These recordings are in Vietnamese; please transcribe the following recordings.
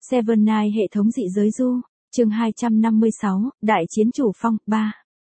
Seven Night hệ thống dị giới du, chương 256, Đại chiến chủ phong, 3.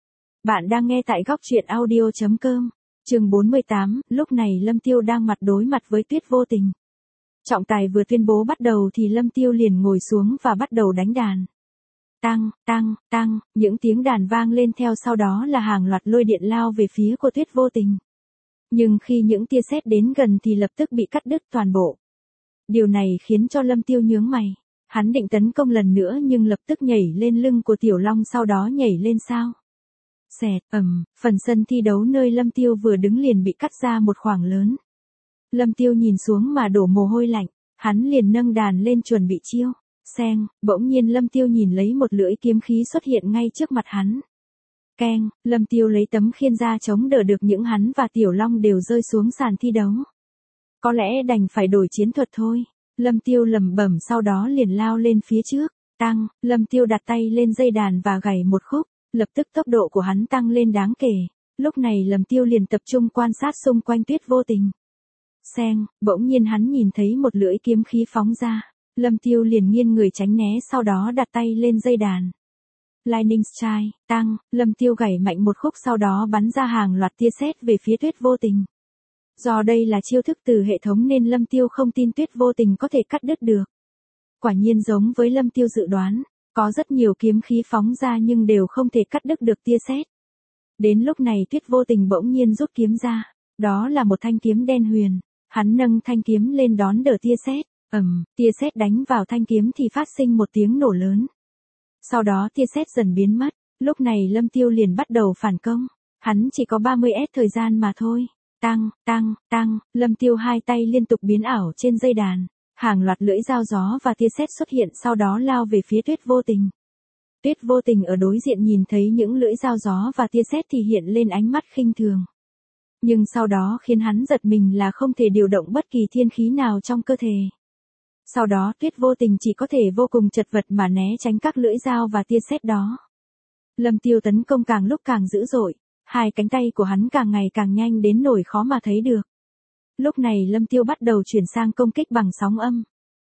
Bạn đang nghe tại góc truyện audio.com, chương 48, lúc này Lâm Tiêu đang mặt đối mặt với Tuyết Vô Tình. Trọng tài vừa tuyên bố bắt đầu thì Lâm Tiêu liền ngồi xuống và bắt đầu đánh đàn. Tăng, tăng, tăng, những tiếng đàn vang lên theo sau đó là hàng loạt lôi điện lao về phía của Tuyết Vô Tình. Nhưng khi những tia sét đến gần thì lập tức bị cắt đứt toàn bộ. Điều này khiến cho Lâm Tiêu nhướng mày. Hắn định tấn công lần nữa nhưng lập tức nhảy lên lưng của Tiểu Long sau đó nhảy lên sao. Xẹt, phần sân thi đấu nơi Lâm Tiêu vừa đứng liền bị cắt ra một khoảng lớn. Lâm Tiêu nhìn xuống mà đổ mồ hôi lạnh, hắn liền nâng đàn lên chuẩn bị chiêu. Xeng, bỗng nhiên Lâm Tiêu nhìn lấy một lưỡi kiếm khí xuất hiện ngay trước mặt hắn. Keng, Lâm Tiêu lấy tấm khiên ra chống đỡ được những hắn và Tiểu Long đều rơi xuống sàn thi đấu. Có lẽ đành phải đổi chiến thuật thôi. Lâm Tiêu lẩm bẩm sau đó liền lao lên phía trước. Tăng, Lâm Tiêu đặt tay lên dây đàn và gảy một khúc, lập tức tốc độ của hắn tăng lên đáng kể. Lúc này Lâm Tiêu liền tập trung quan sát xung quanh Tuyết Vô Tình. Xeng, bỗng nhiên hắn nhìn thấy một lưỡi kiếm khí phóng ra. Lâm Tiêu liền nghiêng người tránh né sau đó đặt tay lên dây đàn. Lightning Strike, tăng, Lâm Tiêu gảy mạnh một khúc sau đó bắn ra hàng loạt tia sét về phía Tuyết Vô Tình. Do đây là chiêu thức từ hệ thống nên Lâm Tiêu không tin Tuyết Vô Tình có thể cắt đứt được. Quả nhiên giống với Lâm Tiêu dự đoán, có rất nhiều kiếm khí phóng ra nhưng đều không thể cắt đứt được tia sét. Đến lúc này Tuyết Vô Tình bỗng nhiên rút kiếm ra, đó là một thanh kiếm đen huyền, hắn nâng thanh kiếm lên đón đỡ tia sét, tia sét đánh vào thanh kiếm thì phát sinh một tiếng nổ lớn. Sau đó tia sét dần biến mất, lúc này Lâm Tiêu liền bắt đầu phản công, hắn chỉ có 30s thời gian mà thôi. Tăng, tăng, tăng, Lâm Tiêu hai tay liên tục biến ảo trên dây đàn, hàng loạt lưỡi dao gió và tia sét xuất hiện sau đó lao về phía Tuyết Vô Tình. Tuyết Vô Tình ở đối diện nhìn thấy những lưỡi dao gió và tia sét thì hiện lên ánh mắt khinh thường. Nhưng sau đó khiến hắn giật mình là không thể điều động bất kỳ thiên khí nào trong cơ thể. Sau đó Tuyết Vô Tình chỉ có thể vô cùng chật vật mà né tránh các lưỡi dao và tia sét đó. Lâm Tiêu tấn công càng lúc càng dữ dội. Hai cánh tay của hắn càng ngày càng nhanh đến nỗi khó mà thấy được. Lúc này Lâm Tiêu bắt đầu chuyển sang công kích bằng sóng âm.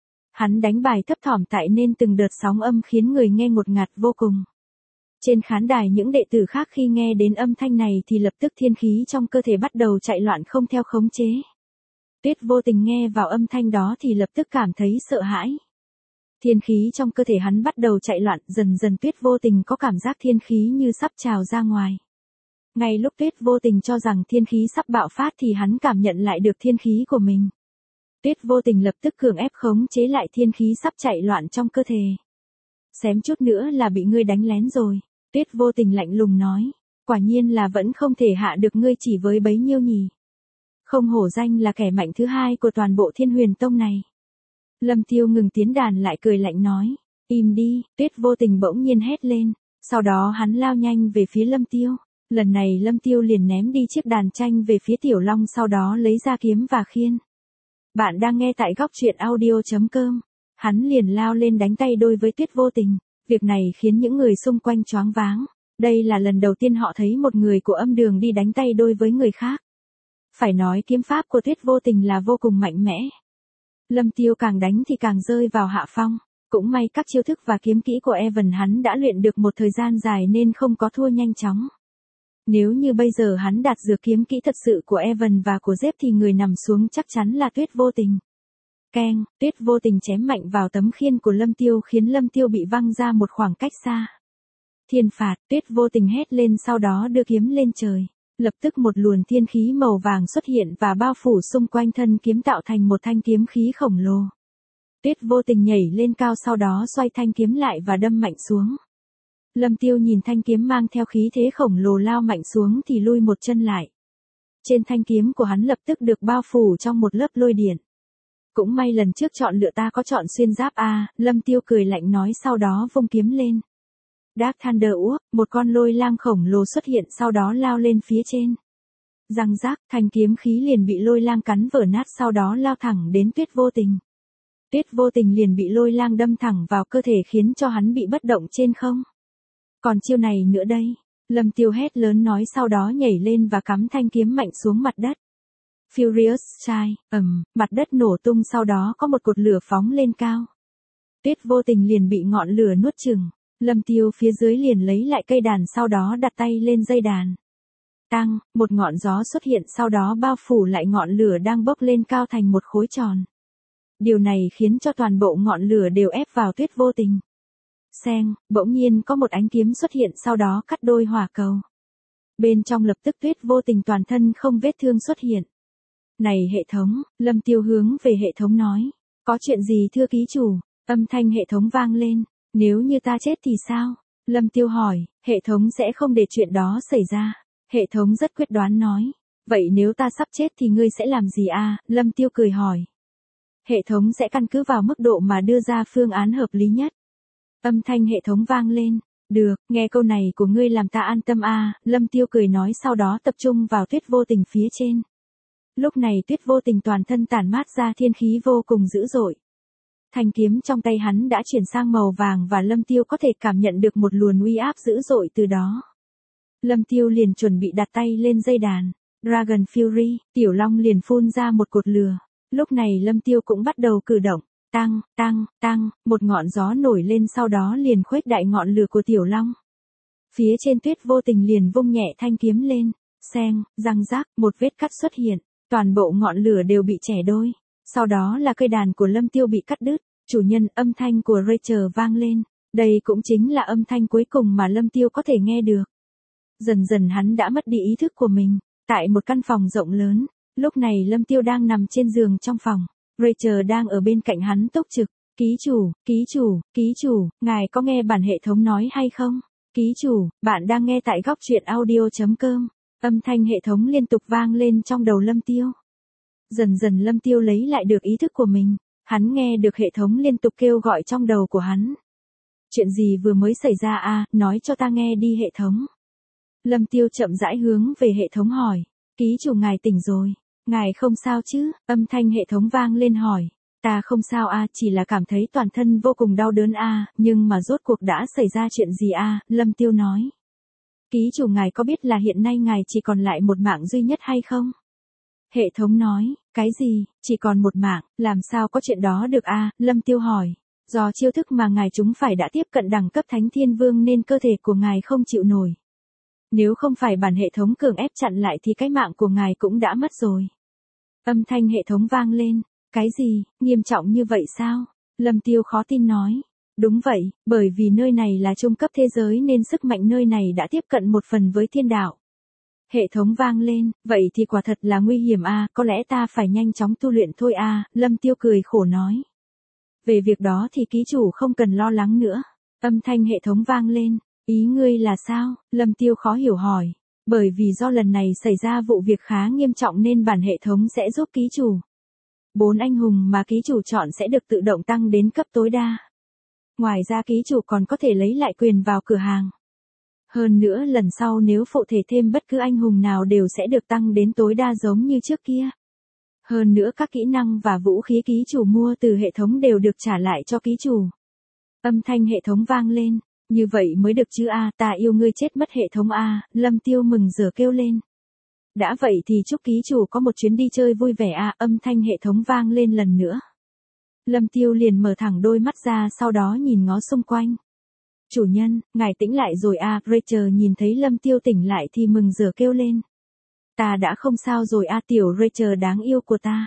Hắn đánh bài thấp thỏm tại nên từng đợt sóng âm khiến người nghe ngột ngạt vô cùng. Trên khán đài những đệ tử khác khi nghe đến âm thanh này thì lập tức thiên khí trong cơ thể bắt đầu chạy loạn không theo khống chế. Tuyết Vô Tình nghe vào âm thanh đó thì lập tức cảm thấy sợ hãi. Thiên khí trong cơ thể hắn bắt đầu chạy loạn, dần dần Tuyết Vô Tình có cảm giác thiên khí như sắp trào ra ngoài. Ngay lúc Tuyết Vô Tình cho rằng thiên khí sắp bạo phát thì hắn cảm nhận lại được thiên khí của mình. Tuyết Vô Tình lập tức cường ép khống chế lại thiên khí sắp chạy loạn trong cơ thể. Xém chút nữa là bị ngươi đánh lén rồi. Tuyết Vô Tình lạnh lùng nói. Quả nhiên là vẫn không thể hạ được ngươi chỉ với bấy nhiêu nhỉ. Không hổ danh là kẻ mạnh thứ hai của toàn bộ Thiên Huyền Tông này. Lâm Tiêu ngừng tiến đàn lại cười lạnh nói. Im đi, Tuyết Vô Tình bỗng nhiên hét lên. Sau đó hắn lao nhanh về phía Lâm Tiêu. Lần này Lâm Tiêu liền ném đi chiếc đàn tranh về phía Tiểu Long sau đó lấy ra kiếm và khiên. Bạn đang nghe tại góc truyện audio.com. Hắn liền lao lên đánh tay đôi với Tuyết Vô Tình. Việc này khiến những người xung quanh choáng váng. Đây là lần đầu tiên họ thấy một người của âm đường đi đánh tay đôi với người khác. Phải nói kiếm pháp của Tuyết Vô Tình là vô cùng mạnh mẽ. Lâm Tiêu càng đánh thì càng rơi vào hạ phong. Cũng may các chiêu thức và kiếm kỹ của Evan hắn đã luyện được một thời gian dài nên không có thua nhanh chóng. Nếu như bây giờ hắn đạt dược kiếm kỹ thật sự của Evan và của Zep thì người nằm xuống chắc chắn là Tuyết Vô Tình. Keng, Tuyết Vô Tình chém mạnh vào tấm khiên của Lâm Tiêu khiến Lâm Tiêu bị văng ra một khoảng cách xa. Thiên phạt, Tuyết Vô Tình hét lên sau đó đưa kiếm lên trời. Lập tức một luồng thiên khí màu vàng xuất hiện và bao phủ xung quanh thân kiếm tạo thành một thanh kiếm khí khổng lồ. Tuyết Vô Tình nhảy lên cao sau đó xoay thanh kiếm lại và đâm mạnh xuống. Lâm Tiêu nhìn thanh kiếm mang theo khí thế khổng lồ lao mạnh xuống thì lui một chân lại. Trên thanh kiếm của hắn lập tức được bao phủ trong một lớp lôi điện. Cũng may lần trước chọn lựa ta có chọn xuyên giáp a, Lâm Tiêu cười lạnh nói sau đó vung kiếm lên. Dark Thunder Uốc, một con lôi lang khổng lồ xuất hiện sau đó lao lên phía trên. Răng rác, thanh kiếm khí liền bị lôi lang cắn vỡ nát sau đó lao thẳng đến Tuyết Vô Tình. Tuyết Vô Tình liền bị lôi lang đâm thẳng vào cơ thể khiến cho hắn bị bất động trên không. Còn chiêu này nữa đây, Lâm Tiêu hét lớn nói sau đó nhảy lên và cắm thanh kiếm mạnh xuống mặt đất. Furious Strike, mặt đất nổ tung sau đó có một cột lửa phóng lên cao. Tuyết vô tình liền bị ngọn lửa nuốt chửng. Lâm Tiêu phía dưới liền lấy lại cây đàn sau đó đặt tay lên dây đàn. Tăng, một ngọn gió xuất hiện sau đó bao phủ lại ngọn lửa đang bốc lên cao thành một khối tròn. Điều này khiến cho toàn bộ ngọn lửa đều ép vào Tuyết vô tình. Xeng, bỗng nhiên có một ánh kiếm xuất hiện sau đó cắt đôi hỏa cầu. Bên trong lập tức Tuyết vô tình toàn thân không vết thương xuất hiện. Này hệ thống, Lâm Tiêu hướng về hệ thống nói. Có chuyện gì thưa ký chủ? Âm thanh hệ thống vang lên. Nếu như ta chết thì sao? Lâm Tiêu hỏi, hệ thống sẽ không để chuyện đó xảy ra. Hệ thống rất quyết đoán nói. Vậy nếu ta sắp chết thì ngươi sẽ làm gì à? Lâm Tiêu cười hỏi. Hệ thống sẽ căn cứ vào mức độ mà đưa ra phương án hợp lý nhất. Âm thanh hệ thống vang lên. Được, nghe câu này của ngươi làm ta an tâm à? Lâm Tiêu cười nói sau đó tập trung vào Tuyết vô tình phía trên. Lúc này Tuyết vô tình toàn thân tản mát ra thiên khí vô cùng dữ dội. Thanh kiếm trong tay hắn đã chuyển sang màu vàng và Lâm Tiêu có thể cảm nhận được một luồng uy áp dữ dội từ đó. Lâm Tiêu liền chuẩn bị đặt tay lên dây đàn. Dragon Fury, Tiểu Long liền phun ra một cột lửa. Lúc này Lâm Tiêu cũng bắt đầu cử động. Tăng, tăng, tăng, một ngọn gió nổi lên sau đó liền khuếch đại ngọn lửa của Tiểu Long. Phía trên Tuyết vô tình liền vung nhẹ thanh kiếm lên. Xeng, răng rác, một vết cắt xuất hiện. Toàn bộ ngọn lửa đều bị chẻ đôi. Sau đó là cây đàn của Lâm Tiêu bị cắt đứt. Chủ nhân, âm thanh của Rachel vang lên. Đây cũng chính là âm thanh cuối cùng mà Lâm Tiêu có thể nghe được. Dần dần hắn đã mất đi ý thức của mình. Tại một căn phòng rộng lớn, lúc này Lâm Tiêu đang nằm trên giường trong phòng. Rachel đang ở bên cạnh hắn túc trực. Ký chủ, ngài có nghe bản hệ thống nói hay không? Ký chủ, bạn đang nghe tại góc truyện audio.com. Âm thanh hệ thống liên tục vang lên trong đầu Lâm Tiêu. Dần dần Lâm Tiêu lấy lại được ý thức của mình. Hắn nghe được hệ thống liên tục kêu gọi trong đầu của hắn. Chuyện gì vừa mới xảy ra à, nói cho ta nghe đi hệ thống. Lâm Tiêu chậm rãi hướng về hệ thống hỏi. Ký chủ ngài tỉnh rồi. Ngài không sao chứ? Âm thanh hệ thống vang lên hỏi. Ta không sao à, chỉ là cảm thấy toàn thân vô cùng đau đớn à, nhưng mà rốt cuộc đã xảy ra chuyện gì à, Lâm Tiêu nói. Ký chủ ngài có biết là hiện nay ngài chỉ còn lại một mạng duy nhất hay không? Hệ thống nói, cái gì, chỉ còn một mạng, làm sao có chuyện đó được à, Lâm Tiêu hỏi. Do chiêu thức mà ngài chúng phải đã tiếp cận đẳng cấp Thánh Thiên Vương nên cơ thể của ngài không chịu nổi. Nếu không phải bản hệ thống cường ép chặn lại thì cái mạng của ngài cũng đã mất rồi. Âm thanh hệ thống vang lên, cái gì, nghiêm trọng như vậy sao? Lâm Tiêu khó tin nói. Đúng vậy, bởi vì nơi này là trung cấp thế giới nên sức mạnh nơi này đã tiếp cận một phần với thiên đạo. Hệ thống vang lên, vậy thì quả thật là nguy hiểm à, có lẽ ta phải nhanh chóng tu luyện thôi à, Lâm Tiêu cười khổ nói. Về việc đó thì ký chủ không cần lo lắng nữa. Âm thanh hệ thống vang lên, ý ngươi là sao? Lâm Tiêu khó hiểu hỏi. Bởi vì do lần này xảy ra vụ việc khá nghiêm trọng nên bản hệ thống sẽ giúp ký chủ. 4 anh hùng mà ký chủ chọn sẽ được tự động tăng đến cấp tối đa. Ngoài ra ký chủ còn có thể lấy lại quyền vào cửa hàng. Hơn nữa lần sau nếu phụ thể thêm bất cứ anh hùng nào đều sẽ được tăng đến tối đa giống như trước kia. Hơn nữa các kỹ năng và vũ khí ký chủ mua từ hệ thống đều được trả lại cho ký chủ. Âm thanh hệ thống vang lên, như vậy mới được chứ a, ta yêu ngươi chết mất hệ thống a, Lâm Tiêu mừng rỡ kêu lên. Đã vậy thì chúc ký chủ có một chuyến đi chơi vui vẻ a, âm thanh hệ thống vang lên lần nữa. Lâm Tiêu liền mở thẳng đôi mắt ra sau đó nhìn ngó xung quanh. Chủ nhân, ngài tỉnh lại rồi à, Rachel nhìn thấy Lâm Tiêu tỉnh lại thì mừng rỡ kêu lên. Ta đã không sao rồi à, tiểu Rachel đáng yêu của ta.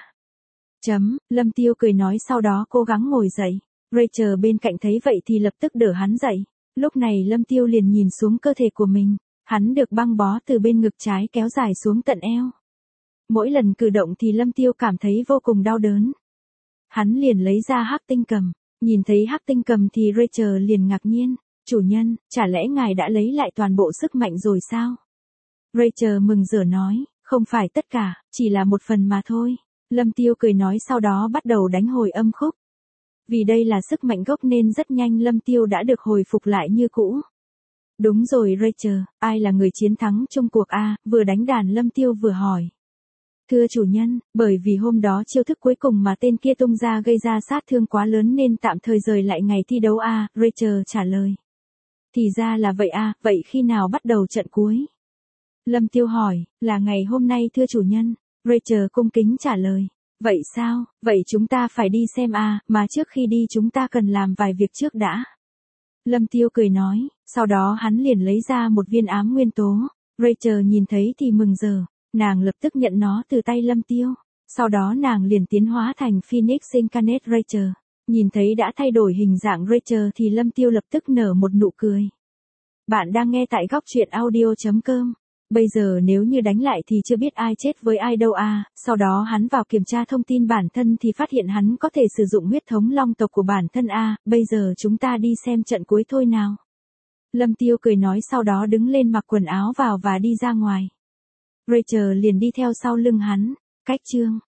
Lâm Tiêu cười nói sau đó cố gắng ngồi dậy. Rachel bên cạnh thấy vậy thì lập tức đỡ hắn dậy. Lúc này Lâm Tiêu liền nhìn xuống cơ thể của mình. Hắn được băng bó từ bên ngực trái kéo dài xuống tận eo. Mỗi lần cử động thì Lâm Tiêu cảm thấy vô cùng đau đớn. Hắn liền lấy ra hắc tinh cầm. Nhìn thấy hắc tinh cầm thì Rachel liền ngạc nhiên. Chủ nhân, chả lẽ ngài đã lấy lại toàn bộ sức mạnh rồi sao? Rachel mừng rỡ nói, không phải tất cả, chỉ là một phần mà thôi. Lâm Tiêu cười nói sau đó bắt đầu đánh hồi âm khúc. Vì đây là sức mạnh gốc nên rất nhanh Lâm Tiêu đã được hồi phục lại như cũ. Đúng rồi Rachel, ai là người chiến thắng chung cuộc a? Vừa đánh đàn Lâm Tiêu vừa hỏi. Thưa chủ nhân, bởi vì hôm đó chiêu thức cuối cùng mà tên kia tung ra gây ra sát thương quá lớn nên tạm thời rời lại ngày thi đấu a, Rachel trả lời. Thì ra là vậy à, vậy khi nào bắt đầu trận cuối? Lâm Tiêu hỏi, là ngày hôm nay thưa chủ nhân. Rachel cung kính trả lời. Vậy sao, vậy chúng ta phải đi xem à, mà trước khi đi chúng ta cần làm vài việc trước đã. Lâm Tiêu cười nói, sau đó hắn liền lấy ra một viên ám nguyên tố. Rachel nhìn thấy thì mừng rỡ, nàng lập tức nhận nó từ tay Lâm Tiêu. Sau đó nàng liền tiến hóa thành Phoenix Incarnate Rachel. Nhìn thấy đã thay đổi hình dạng Rachel thì Lâm Tiêu lập tức nở một nụ cười. Bạn đang nghe tại góc truyện audio.com. Bây giờ nếu như đánh lại thì chưa biết ai chết với ai đâu à, sau đó hắn vào kiểm tra thông tin bản thân thì phát hiện hắn có thể sử dụng huyết thống long tộc của bản thân à, bây giờ chúng ta đi xem trận cuối thôi nào. Lâm Tiêu cười nói sau đó đứng lên mặc quần áo vào và đi ra ngoài. Rachel liền đi theo sau lưng hắn. Cách chương